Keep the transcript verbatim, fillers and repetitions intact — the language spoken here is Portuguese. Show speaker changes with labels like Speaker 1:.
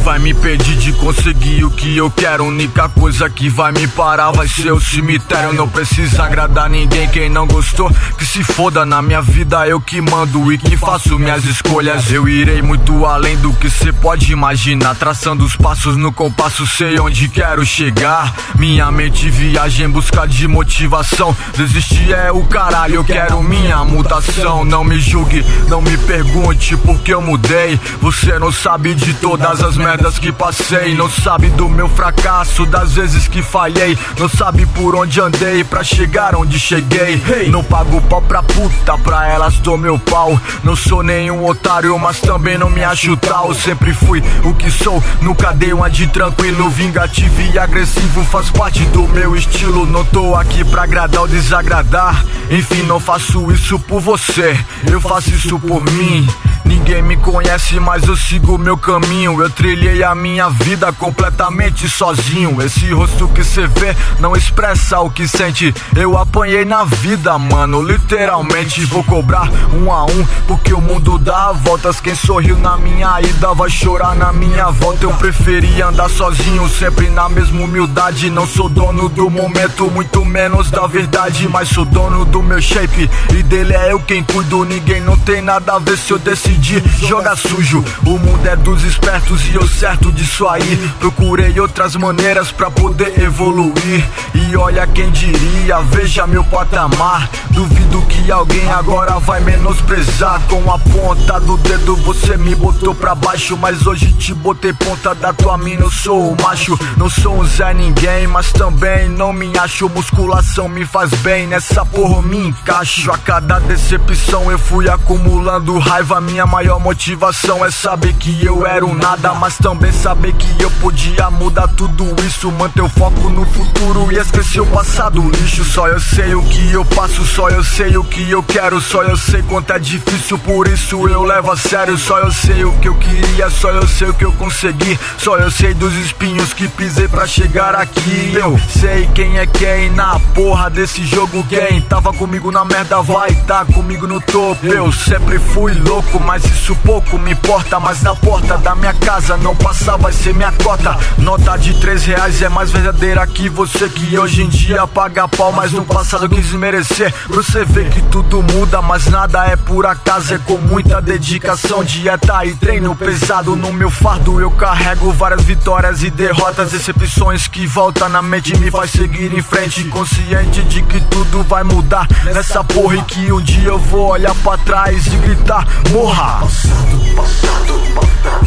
Speaker 1: vai me impedir de conseguir o que eu quero. A única coisa que vai me parar vai ser o cemitério. Não precisa agradar ninguém, quem não gostou que se foda. Na minha vida eu que mando e que faço minhas escolhas. Eu irei muito além do que cê pode imaginar, traçando os passos no compasso, sei onde quero chegar. Minha mente viaja em busca de motivação. Desistir é o caralho, eu quero minha mutação. Não me julgue, não me pergunte por que eu mudei. Você não sabe de todas as merdas que passei. Não sabe do meu fracasso, das vezes que falhei. Não sabe por onde andei pra chegar onde cheguei. Não pago pau pra puta, pra elas dou meu pau. Não sou nenhum otário, mas também não me acho tal. Sempre fui o que sou, nunca dei uma de tranquilo. Vingativo e agressivo faz parte do meu estilo. Não tô aqui pra agradar ou desagradar. Enfim, não faço isso por você, eu faço isso por mim. Ninguém me conhece, mas eu sigo meu caminho. Eu trilhei a minha vida completamente sozinho. Esse rosto que cê vê não expressa o que sente. Eu apanhei na vida, mano, literalmente. Vou cobrar um a um, porque o mundo dá voltas. Quem sorriu na minha ida vai chorar na minha volta. Eu preferi andar sozinho, sempre na mesma humildade. Não sou dono do momento, muito menos da verdade, mas sou dono do meu shape, e dele é eu quem cuido. Ninguém não tem nada a ver se eu decidir jogar sujo. O mundo é dos espertos e eu certo disso aí. Procurei outras maneiras pra poder evoluir. E olha quem diria, veja meu patamar. Duvido que alguém agora vai menosprezar. Com a ponta do dedo você me botou pra baixo, mas hoje te botei ponta da tua mina, eu sou o macho. Não sou um Zé Ninguém, mas também não me acho. Musculação me faz bem, nessa porra eu me encaixo. A cada decepção eu fui acumulando raiva. Minha maior motivação é saber que eu era um nada, mas também saber que eu podia mudar tudo isso. Manter o foco no futuro e esquecer o passado lixo. Só eu sei o que eu passo, só eu sei o que eu quero. Só eu sei quanto é difícil, por isso eu levo a sério. Só eu sei o que eu queria, só eu sei o que eu consegui. Só eu sei dos espinhos que pisei pra chegar aqui. Eu sei quem é quem na porra desse jogo. Quem tava comigo na merda vai tá comigo no topo. Eu sempre fui louco, mas isso pouco me importa. Mas na porta da minha casa não passar vai ser minha cota. Nota de três reais é mais verdadeira que você, que hoje em dia paga pau, mas no passado quis merecer. Você vê que tudo muda, mas nada é por acaso. É com muita dedicação, dieta e treino pesado. No meu fardo eu carrego várias vitórias e derrotas. Decepções que voltam na mente me faz seguir em frente, consciente de que tudo vai mudar nessa porra, e que um dia eu vou olhar pra trás e gritar: morra! Passado, passado, passado.